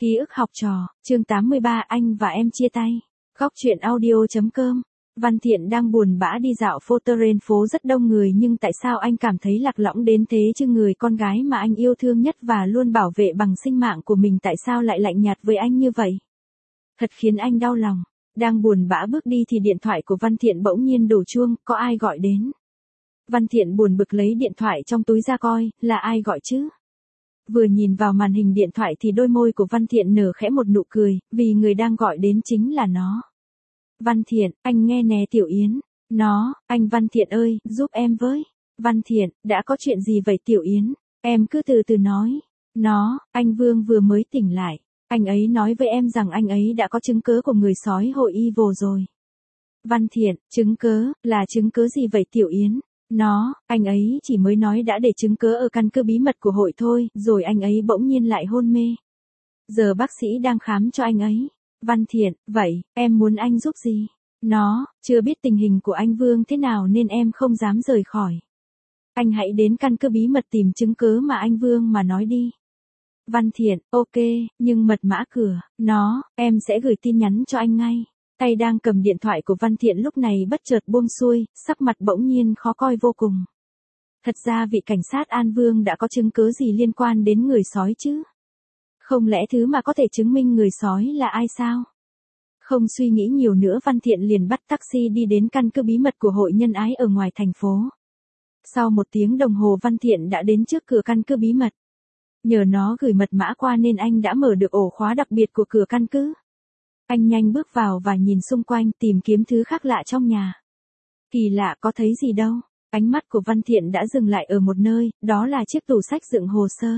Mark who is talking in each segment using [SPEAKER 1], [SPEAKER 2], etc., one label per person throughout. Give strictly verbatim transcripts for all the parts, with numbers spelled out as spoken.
[SPEAKER 1] Ký ức học trò, chương tám mươi ba anh và em chia tay. Góc truyện audio.com. Văn Thiện đang buồn bã đi dạo phố Terrain, phố rất đông người, nhưng tại sao anh cảm thấy lạc lõng đến thế chứ? Người con gái mà anh yêu thương nhất và luôn bảo vệ bằng sinh mạng của mình tại sao lại lạnh nhạt với anh như vậy? Thật khiến anh đau lòng. Đang buồn bã bước đi thì điện thoại của Văn Thiện bỗng nhiên đổ chuông, có ai gọi đến. Văn Thiện buồn bực lấy điện thoại trong túi ra coi, là ai gọi chứ? Vừa nhìn vào màn hình điện thoại thì đôi môi của Văn Thiện nở khẽ một nụ cười, vì người đang gọi đến chính là nó. Văn Thiện, anh nghe nè Tiểu Yến. Nó, anh Văn Thiện ơi, giúp em với. Văn Thiện, đã có chuyện gì vậy Tiểu Yến? Em cứ từ từ nói. Nó, anh Vương vừa mới tỉnh lại. Anh ấy nói với em rằng anh ấy đã có chứng cớ của người sói hội Evil rồi. Văn Thiện, chứng cớ, là chứng cớ gì vậy Tiểu Yến? Nó, anh ấy chỉ mới nói đã để chứng cớ ở căn cứ bí mật của hội thôi, rồi anh ấy bỗng nhiên lại hôn mê. Giờ bác sĩ đang khám cho anh ấy. Văn Thiện, vậy, em muốn anh giúp gì? Nó, chưa biết tình hình của anh Vương thế nào nên em không dám rời khỏi. Anh hãy đến căn cứ bí mật tìm chứng cớ mà anh Vương mà nói đi. Văn Thiện, ok, nhưng mật mã cửa, nó, em sẽ gửi tin nhắn cho anh ngay. Tay đang cầm điện thoại của Văn Thiện lúc này bất chợt buông xuôi, sắc mặt bỗng nhiên khó coi vô cùng. Thật ra vị cảnh sát An Vương đã có chứng cứ gì liên quan đến người sói chứ? Không lẽ thứ mà có thể chứng minh người sói là ai sao? Không suy nghĩ nhiều nữa, Văn Thiện liền bắt taxi đi đến căn cứ bí mật của hội nhân ái ở ngoài thành phố. Sau một tiếng đồng hồ Văn Thiện đã đến trước cửa căn cứ bí mật. Nhờ nó gửi mật mã qua nên anh đã mở được ổ khóa đặc biệt của cửa căn cứ. Anh nhanh bước vào và nhìn xung quanh tìm kiếm thứ khác lạ trong nhà. Kỳ lạ, có thấy gì đâu. Ánh mắt của Văn Thiện đã dừng lại ở một nơi, đó là chiếc tủ sách đựng hồ sơ.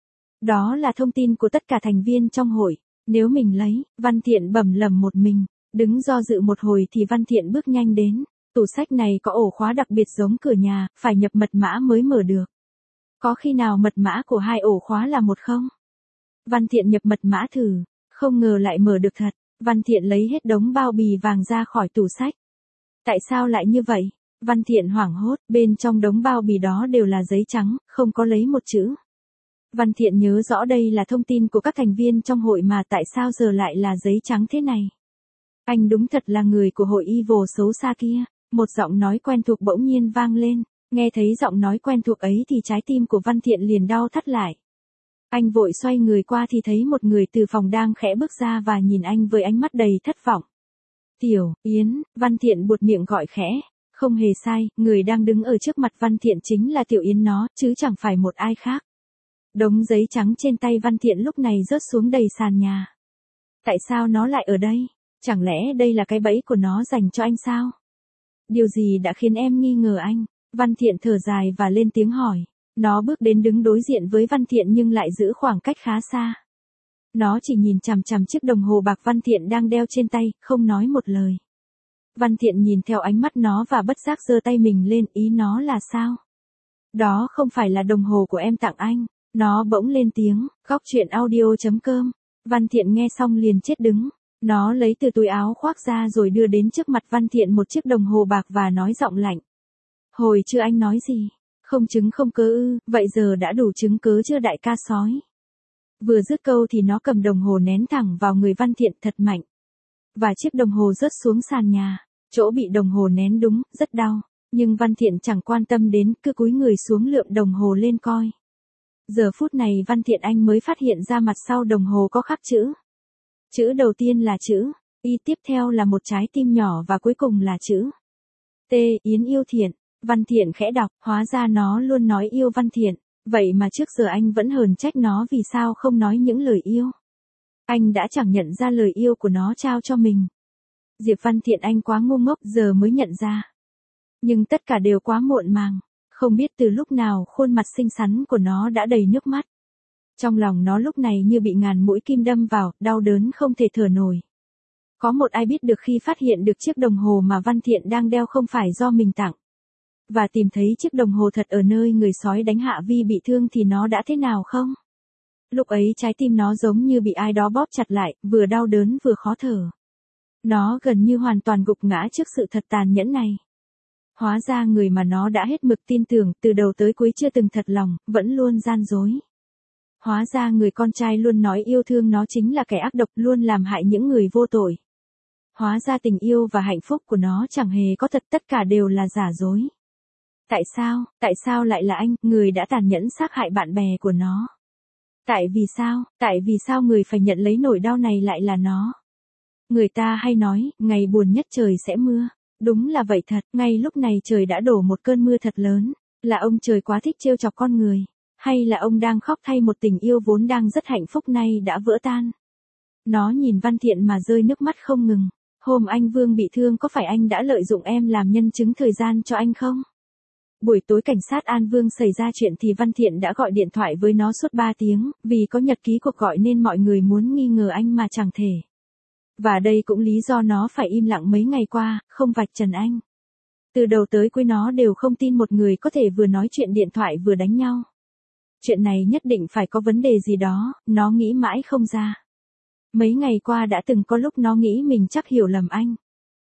[SPEAKER 1] Đó là thông tin của tất cả thành viên trong hội. Nếu mình lấy, Văn Thiện bẩm lẩm một mình. Đứng do dự một hồi thì Văn Thiện bước nhanh đến. Tủ sách này có ổ khóa đặc biệt giống cửa nhà, phải nhập mật mã mới mở được. Có khi nào mật mã của hai ổ khóa là một không? Văn Thiện nhập mật mã thử, không ngờ lại mở được thật. Văn Thiện lấy hết đống bao bì vàng ra khỏi tủ sách. Tại sao lại như vậy? Văn Thiện hoảng hốt, bên trong đống bao bì đó đều là giấy trắng, không có lấy một chữ. Văn Thiện nhớ rõ đây là thông tin của các thành viên trong hội mà tại sao giờ lại là giấy trắng thế này? Anh đúng thật là người của hội Evil xấu xa kia. Một giọng nói quen thuộc bỗng nhiên vang lên. Nghe thấy giọng nói quen thuộc ấy thì trái tim của Văn Thiện liền đau thắt lại. Anh vội xoay người qua thì thấy một người từ phòng đang khẽ bước ra và nhìn anh với ánh mắt đầy thất vọng. Tiểu Yến, Văn Thiện buột miệng gọi khẽ. Không hề sai, người đang đứng ở trước mặt Văn Thiện chính là Tiểu Yến nó, chứ chẳng phải một ai khác. Đống giấy trắng trên tay Văn Thiện lúc này rớt xuống đầy sàn nhà. Tại sao nó lại ở đây? Chẳng lẽ đây là cái bẫy của nó dành cho anh sao? Điều gì đã khiến em nghi ngờ anh? Văn Thiện thở dài và lên tiếng hỏi. Nó bước đến đứng đối diện với Văn Thiện nhưng lại giữ khoảng cách khá xa. Nó chỉ nhìn chằm chằm chiếc đồng hồ bạc Văn Thiện đang đeo trên tay, không nói một lời. Văn Thiện nhìn theo ánh mắt nó và bất giác giơ tay mình lên, ý nó là sao? Đó không phải là đồng hồ của em tặng anh. Nó bỗng lên tiếng, góc truyện audio.com. Văn Thiện nghe xong liền chết đứng. Nó lấy từ túi áo khoác ra rồi đưa đến trước mặt Văn Thiện một chiếc đồng hồ bạc và nói giọng lạnh. Hồi chưa anh nói gì? Không chứng không cớ ư, vậy giờ đã đủ chứng cớ chưa đại ca sói? Vừa dứt câu thì nó cầm đồng hồ ném thẳng vào người Văn Thiện thật mạnh. Và chiếc đồng hồ rớt xuống sàn nhà. Chỗ bị đồng hồ nén đúng, rất đau. Nhưng Văn Thiện chẳng quan tâm đến, cứ cúi người xuống lượm đồng hồ lên coi. Giờ phút này Văn Thiện anh mới phát hiện ra mặt sau đồng hồ có khắc chữ. Chữ đầu tiên là chữ Y, tiếp theo là một trái tim nhỏ và cuối cùng là chữ T. Yến yêu Thiện. Văn Thiện khẽ đọc, hóa ra nó luôn nói yêu Văn Thiện. Vậy mà trước giờ anh vẫn hờn trách nó vì sao không nói những lời yêu. Anh đã chẳng nhận ra lời yêu của nó trao cho mình. Diệp Văn Thiện anh quá ngu ngốc, giờ mới nhận ra. Nhưng tất cả đều quá muộn màng. Không biết từ lúc nào khuôn mặt xinh xắn của nó đã đầy nước mắt. Trong lòng nó lúc này như bị ngàn mũi kim đâm vào, đau đớn không thể thở nổi. Có một ai biết được khi phát hiện được chiếc đồng hồ mà Văn Thiện đang đeo không phải do mình tặng. Và tìm thấy chiếc đồng hồ thật ở nơi người sói đánh Hạ Vi bị thương thì nó đã thế nào không? Lúc ấy trái tim nó giống như bị ai đó bóp chặt lại, vừa đau đớn vừa khó thở. Nó gần như hoàn toàn gục ngã trước sự thật tàn nhẫn này. Hóa ra người mà nó đã hết mực tin tưởng từ đầu tới cuối chưa từng thật lòng, vẫn luôn gian dối. Hóa ra người con trai luôn nói yêu thương nó chính là kẻ ác độc, luôn làm hại những người vô tội. Hóa ra tình yêu và hạnh phúc của nó chẳng hề có thật, tất cả đều là giả dối. Tại sao, tại sao lại là anh, người đã tàn nhẫn sát hại bạn bè của nó? Tại vì sao, tại vì sao người phải nhận lấy nỗi đau này lại là nó? Người ta hay nói, ngày buồn nhất trời sẽ mưa. Đúng là vậy thật, ngay lúc này trời đã đổ một cơn mưa thật lớn. Là ông trời quá thích trêu chọc con người? Hay là ông đang khóc thay một tình yêu vốn đang rất hạnh phúc nay đã vỡ tan? Nó nhìn Văn Thiện mà rơi nước mắt không ngừng. Hôm anh Vương bị thương có phải anh đã lợi dụng em làm nhân chứng thời gian cho anh không? Buổi tối cảnh sát An Vương xảy ra chuyện thì Văn Thiện đã gọi điện thoại với nó suốt ba tiếng, vì có nhật ký cuộc gọi nên mọi người muốn nghi ngờ anh mà chẳng thể. Và đây cũng lý do nó phải im lặng mấy ngày qua, không vạch trần anh. Từ đầu tới cuối nó đều không tin một người có thể vừa nói chuyện điện thoại vừa đánh nhau. Chuyện này nhất định phải có vấn đề gì đó, nó nghĩ mãi không ra. Mấy ngày qua đã từng có lúc nó nghĩ mình chắc hiểu lầm anh.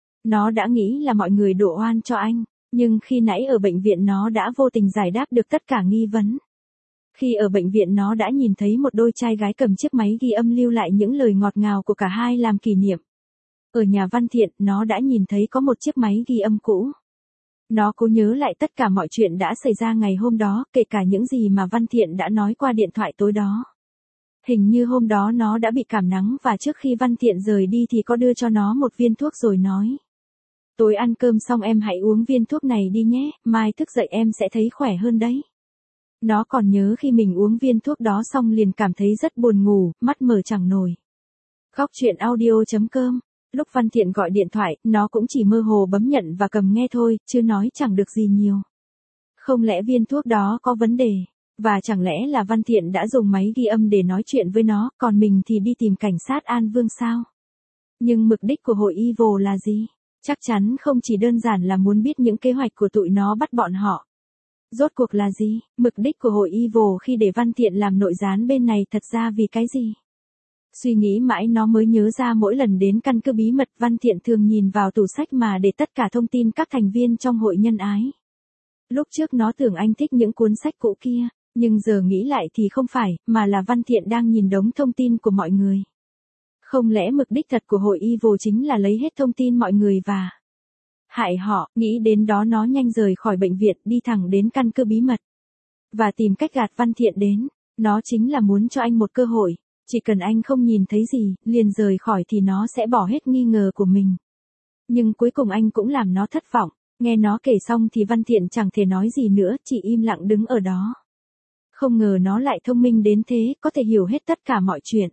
[SPEAKER 1] Nó đã nghĩ là mọi người đổ oan cho anh, nhưng khi nãy ở bệnh viện nó đã vô tình giải đáp được tất cả nghi vấn. Khi ở bệnh viện nó đã nhìn thấy một đôi trai gái cầm chiếc máy ghi âm lưu lại những lời ngọt ngào của cả hai làm kỷ niệm. Ở nhà Văn Thiện, nó đã nhìn thấy có một chiếc máy ghi âm cũ. Nó cố nhớ lại tất cả mọi chuyện đã xảy ra ngày hôm đó, kể cả những gì mà Văn Thiện đã nói qua điện thoại tối đó. Hình như hôm đó nó đã bị cảm nắng và trước khi Văn Thiện rời đi thì có đưa cho nó một viên thuốc rồi nói. Tối ăn cơm xong em hãy uống viên thuốc này đi nhé, mai thức dậy em sẽ thấy khỏe hơn đấy. Nó còn nhớ khi mình uống viên thuốc đó xong liền cảm thấy rất buồn ngủ, mắt mở chẳng nổi. Góc truyện audio chấm com. Lúc Văn Thiện gọi điện thoại, nó cũng chỉ mơ hồ bấm nhận và cầm nghe thôi, chứ nói chẳng được gì nhiều. Không lẽ viên thuốc đó có vấn đề? Và chẳng lẽ là Văn Thiện đã dùng máy ghi âm để nói chuyện với nó, còn mình thì đi tìm cảnh sát An Vương sao? Nhưng mục đích của hội Evil là gì? Chắc chắn không chỉ đơn giản là muốn biết những kế hoạch của tụi nó bắt bọn họ. Rốt cuộc là gì? Mục đích của hội Evil khi để Văn Thiện làm nội gián bên này thật ra vì cái gì? Suy nghĩ mãi nó mới nhớ ra mỗi lần đến căn cứ bí mật Văn Thiện thường nhìn vào tủ sách mà để tất cả thông tin các thành viên trong hội nhân ái. Lúc trước nó tưởng anh thích những cuốn sách cũ kia, nhưng giờ nghĩ lại thì không phải, mà là Văn Thiện đang nhìn đống thông tin của mọi người. Không lẽ mục đích thật của hội Evil chính là lấy hết thông tin mọi người và hại họ? Nghĩ đến đó nó nhanh rời khỏi bệnh viện đi thẳng đến căn cứ bí mật. Và tìm cách gạt Văn Thiện đến. Nó chính là muốn cho anh một cơ hội. Chỉ cần anh không nhìn thấy gì, liền rời khỏi thì nó sẽ bỏ hết nghi ngờ của mình. Nhưng cuối cùng anh cũng làm nó thất vọng. Nghe nó kể xong thì Văn Thiện chẳng thể nói gì nữa, chỉ im lặng đứng ở đó. Không ngờ nó lại thông minh đến thế, có thể hiểu hết tất cả mọi chuyện.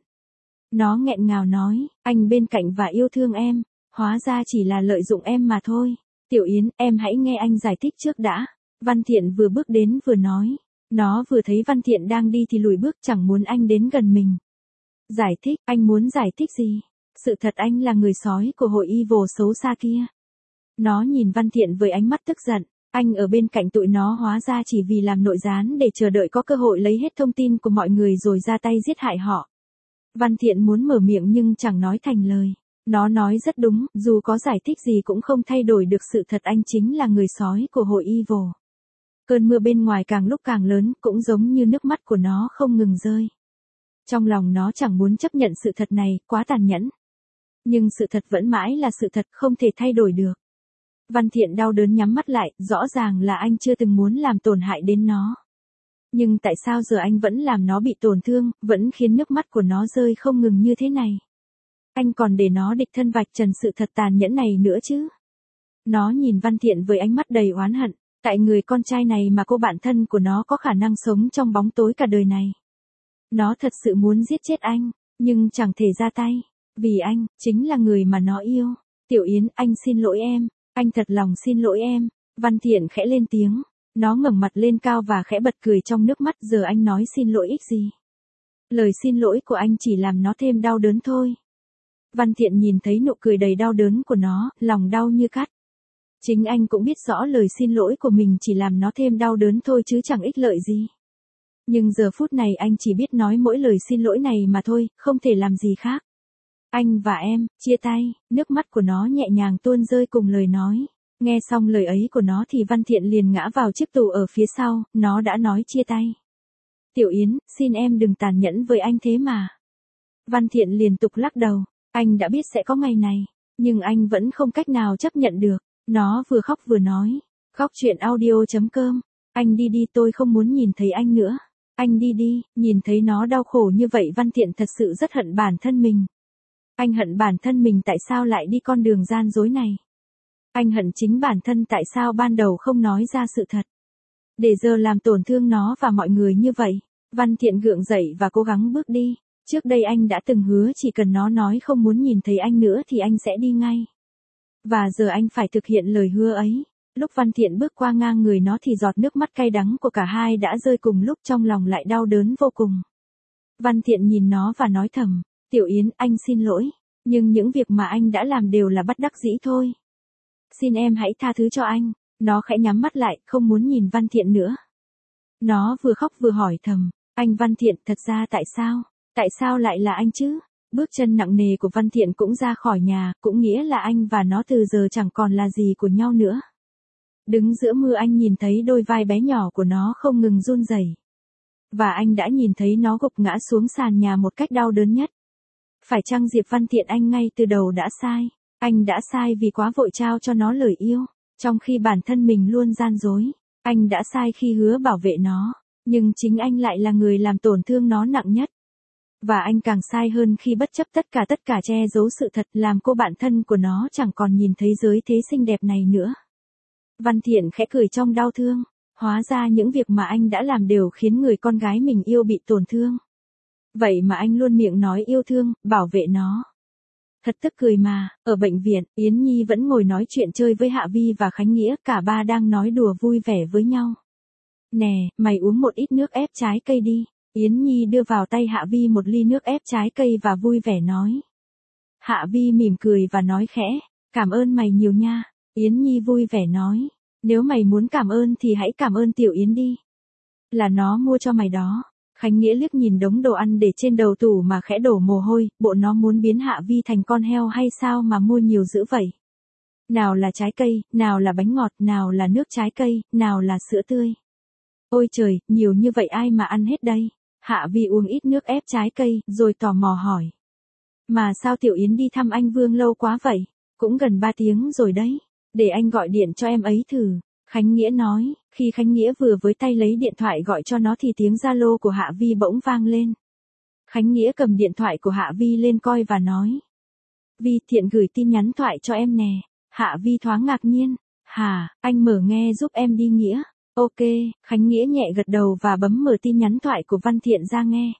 [SPEAKER 1] Nó nghẹn ngào nói, anh bên cạnh và yêu thương em, hóa ra chỉ là lợi dụng em mà thôi. Tiểu Yến, em hãy nghe anh giải thích trước đã. Văn Thiện vừa bước đến vừa nói. Nó vừa thấy Văn Thiện đang đi thì lùi bước, chẳng muốn anh đến gần mình. Giải thích, anh muốn giải thích gì? Sự thật anh là người sói của hội Evil xấu xa kia. Nó nhìn Văn Thiện với ánh mắt tức giận. Anh ở bên cạnh tụi nó hóa ra chỉ vì làm nội gián để chờ đợi có cơ hội lấy hết thông tin của mọi người rồi ra tay giết hại họ. Văn Thiện muốn mở miệng nhưng chẳng nói thành lời. Nó nói rất đúng, dù có giải thích gì cũng không thay đổi được sự thật anh chính là người sói của hội Evil. Cơn mưa bên ngoài càng lúc càng lớn, cũng giống như nước mắt của nó không ngừng rơi. Trong lòng nó chẳng muốn chấp nhận sự thật này, quá tàn nhẫn. Nhưng sự thật vẫn mãi là sự thật, không thể thay đổi được. Văn Thiện đau đớn nhắm mắt lại, rõ ràng là anh chưa từng muốn làm tổn hại đến nó. Nhưng tại sao giờ anh vẫn làm nó bị tổn thương, vẫn khiến nước mắt của nó rơi không ngừng như thế này? Anh còn để nó địch thân vạch trần sự thật tàn nhẫn này nữa chứ? Nó nhìn Văn Thiện với ánh mắt đầy oán hận, tại người con trai này mà cô bạn thân của nó có khả năng sống trong bóng tối cả đời này. Nó thật sự muốn giết chết anh, nhưng chẳng thể ra tay, vì anh, chính là người mà nó yêu. Tiểu Yến, anh xin lỗi em, anh thật lòng xin lỗi em. Văn Thiện khẽ lên tiếng, nó ngẩng mặt lên cao và khẽ bật cười trong nước mắt. Giờ anh nói xin lỗi ích gì? Lời xin lỗi của anh chỉ làm nó thêm đau đớn thôi. Văn Thiện nhìn thấy nụ cười đầy đau đớn của nó, lòng đau như cắt. Chính anh cũng biết rõ lời xin lỗi của mình chỉ làm nó thêm đau đớn thôi chứ chẳng ích lợi gì. Nhưng giờ phút này anh chỉ biết nói mỗi lời xin lỗi này mà thôi, không thể làm gì khác. Anh và em, chia tay, nước mắt của nó nhẹ nhàng tuôn rơi cùng lời nói. Nghe xong lời ấy của nó thì Văn Thiện liền ngã vào chiếc tủ ở phía sau, nó đã nói chia tay. Tiểu Yến, xin em đừng tàn nhẫn với anh thế mà. Văn Thiện liên tục lắc đầu, anh đã biết sẽ có ngày này, nhưng anh vẫn không cách nào chấp nhận được. Nó vừa khóc vừa nói, khóc chuyện audio chấm com, anh đi đi, tôi không muốn nhìn thấy anh nữa. Anh đi đi. Nhìn thấy nó đau khổ như vậy Văn Thiện thật sự rất hận bản thân mình. Anh hận bản thân mình tại sao lại đi con đường gian dối này. Anh hận chính bản thân tại sao ban đầu không nói ra sự thật. Để giờ làm tổn thương nó và mọi người như vậy. Văn Thiện gượng dậy và cố gắng bước đi. Trước đây anh đã từng hứa chỉ cần nó nói không muốn nhìn thấy anh nữa thì anh sẽ đi ngay. Và giờ anh phải thực hiện lời hứa ấy. Lúc Văn Thiện bước qua ngang người nó thì giọt nước mắt cay đắng của cả hai đã rơi cùng lúc, trong lòng lại đau đớn vô cùng. Văn Thiện nhìn nó và nói thầm, Tiểu Yến, anh xin lỗi, nhưng những việc mà anh đã làm đều là bất đắc dĩ thôi. Xin em hãy tha thứ cho anh. Nó khẽ nhắm mắt lại, không muốn nhìn Văn Thiện nữa. Nó vừa khóc vừa hỏi thầm, anh Văn Thiện, thật ra tại sao? Tại sao lại là anh chứ? Bước chân nặng nề của Văn Thiện cũng ra khỏi nhà, cũng nghĩa là anh và nó từ giờ chẳng còn là gì của nhau nữa. Đứng giữa mưa anh nhìn thấy đôi vai bé nhỏ của nó không ngừng run rẩy. Và anh đã nhìn thấy nó gục ngã xuống sàn nhà một cách đau đớn nhất. Phải chăng Diệp Văn Thiện anh ngay từ đầu đã sai? Anh đã sai vì quá vội trao cho nó lời yêu, trong khi bản thân mình luôn gian dối. Anh đã sai khi hứa bảo vệ nó, nhưng chính anh lại là người làm tổn thương nó nặng nhất. Và anh càng sai hơn khi bất chấp tất cả tất cả che giấu sự thật, làm cô bạn thân của nó chẳng còn nhìn thấy giới thế xinh đẹp này nữa. Văn Thiện khẽ cười trong đau thương, hóa ra những việc mà anh đã làm đều khiến người con gái mình yêu bị tổn thương. Vậy mà anh luôn miệng nói yêu thương, bảo vệ nó. Thật tức cười mà. Ở bệnh viện, Yến Nhi vẫn ngồi nói chuyện chơi với Hạ Vi và Khánh Nghĩa, cả ba đang nói đùa vui vẻ với nhau. Nè, mày uống một ít nước ép trái cây đi. Yến Nhi đưa vào tay Hạ Vi một ly nước ép trái cây và vui vẻ nói. Hạ Vi mỉm cười và nói khẽ, cảm ơn mày nhiều nha. Yến Nhi vui vẻ nói, nếu mày muốn cảm ơn thì hãy cảm ơn Tiểu Yến đi. Là nó mua cho mày đó. Khánh Nghĩa liếc nhìn đống đồ ăn để trên đầu tủ mà khẽ đổ mồ hôi, bộ nó muốn biến Hạ Vi thành con heo hay sao mà mua nhiều dữ vậy? Nào là trái cây, nào là bánh ngọt, nào là nước trái cây, nào là sữa tươi. Ôi trời, nhiều như vậy ai mà ăn hết đây? Hạ Vi uống ít nước ép trái cây, rồi tò mò hỏi. Mà sao Tiểu Yến đi thăm anh Vương lâu quá vậy? Cũng gần ba tiếng rồi đấy. Để anh gọi điện cho em ấy thử. Khánh Nghĩa nói, khi Khánh Nghĩa vừa với tay lấy điện thoại gọi cho nó thì tiếng Zalo của Hạ Vi bỗng vang lên. Khánh Nghĩa cầm điện thoại của Hạ Vi lên coi và nói. Vi, Thiện gửi tin nhắn thoại cho em nè. Hạ Vi thoáng ngạc nhiên. Hả, anh mở nghe giúp em đi Nghĩa. Ok, Khánh Nghĩa nhẹ gật đầu và bấm mở tin nhắn thoại của Văn Thiện ra nghe.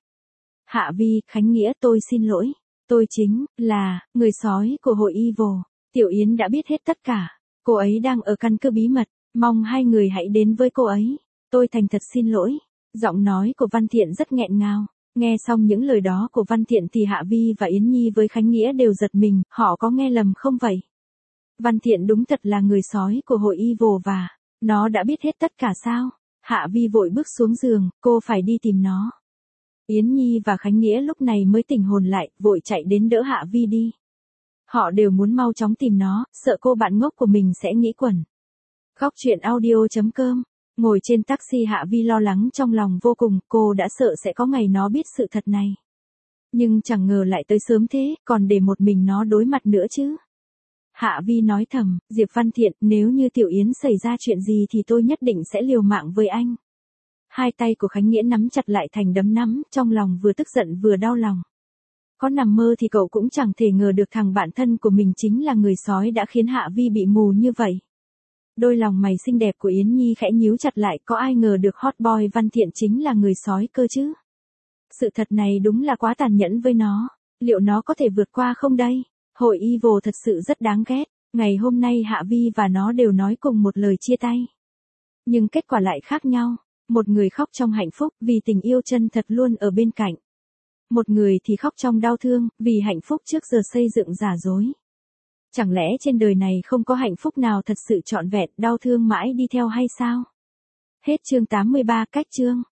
[SPEAKER 1] Hạ Vi, Khánh Nghĩa, tôi xin lỗi. Tôi chính là người sói của hội Evil. Tiểu Yến đã biết hết tất cả. Cô ấy đang ở căn cứ bí mật. Mong hai người hãy đến với cô ấy. Tôi thành thật xin lỗi. Giọng nói của Văn Thiện rất nghẹn ngào. Nghe xong những lời đó của Văn Thiện thì Hạ Vi và Yến Nhi với Khánh Nghĩa đều giật mình. Họ có nghe lầm không vậy? Văn Thiện đúng thật là người sói của hội Evil và nó đã biết hết tất cả sao? Hạ Vi vội bước xuống giường, cô phải đi tìm nó. Yến Nhi và Khánh Nghĩa lúc này mới tỉnh hồn lại, vội chạy đến đỡ Hạ Vi đi. Họ đều muốn mau chóng tìm nó, sợ cô bạn ngốc của mình sẽ nghĩ quẩn. Khóc chuyện audio chấm com. Ngồi trên taxi Hạ Vi lo lắng trong lòng vô cùng, cô đã sợ sẽ có ngày nó biết sự thật này. Nhưng chẳng ngờ lại tới sớm thế, còn để một mình nó đối mặt nữa chứ. Hạ Vi nói thầm, Diệp Văn Thiện, nếu như Tiểu Yến xảy ra chuyện gì thì tôi nhất định sẽ liều mạng với anh. Hai tay của Khánh Nghĩa nắm chặt lại thành đấm nắm, trong lòng vừa tức giận vừa đau lòng. Có nằm mơ thì cậu cũng chẳng thể ngờ được thằng bạn thân của mình chính là người sói đã khiến Hạ Vi bị mù như vậy. Đôi lòng mày xinh đẹp của Yến Nhi khẽ nhíu chặt lại, có ai ngờ được hot boy Văn Thiện chính là người sói cơ chứ. Sự thật này đúng là quá tàn nhẫn với nó. Liệu nó có thể vượt qua không đây? Hội Evil thật sự rất đáng ghét. Ngày hôm nay Hạ Vi và nó đều nói cùng một lời chia tay. Nhưng kết quả lại khác nhau. Một người khóc trong hạnh phúc vì tình yêu chân thật luôn ở bên cạnh. Một người thì khóc trong đau thương vì hạnh phúc trước giờ xây dựng giả dối. Chẳng lẽ trên đời này không có hạnh phúc nào thật sự trọn vẹn, đau thương mãi đi theo hay sao? Hết chương tám mươi ba, cách chương.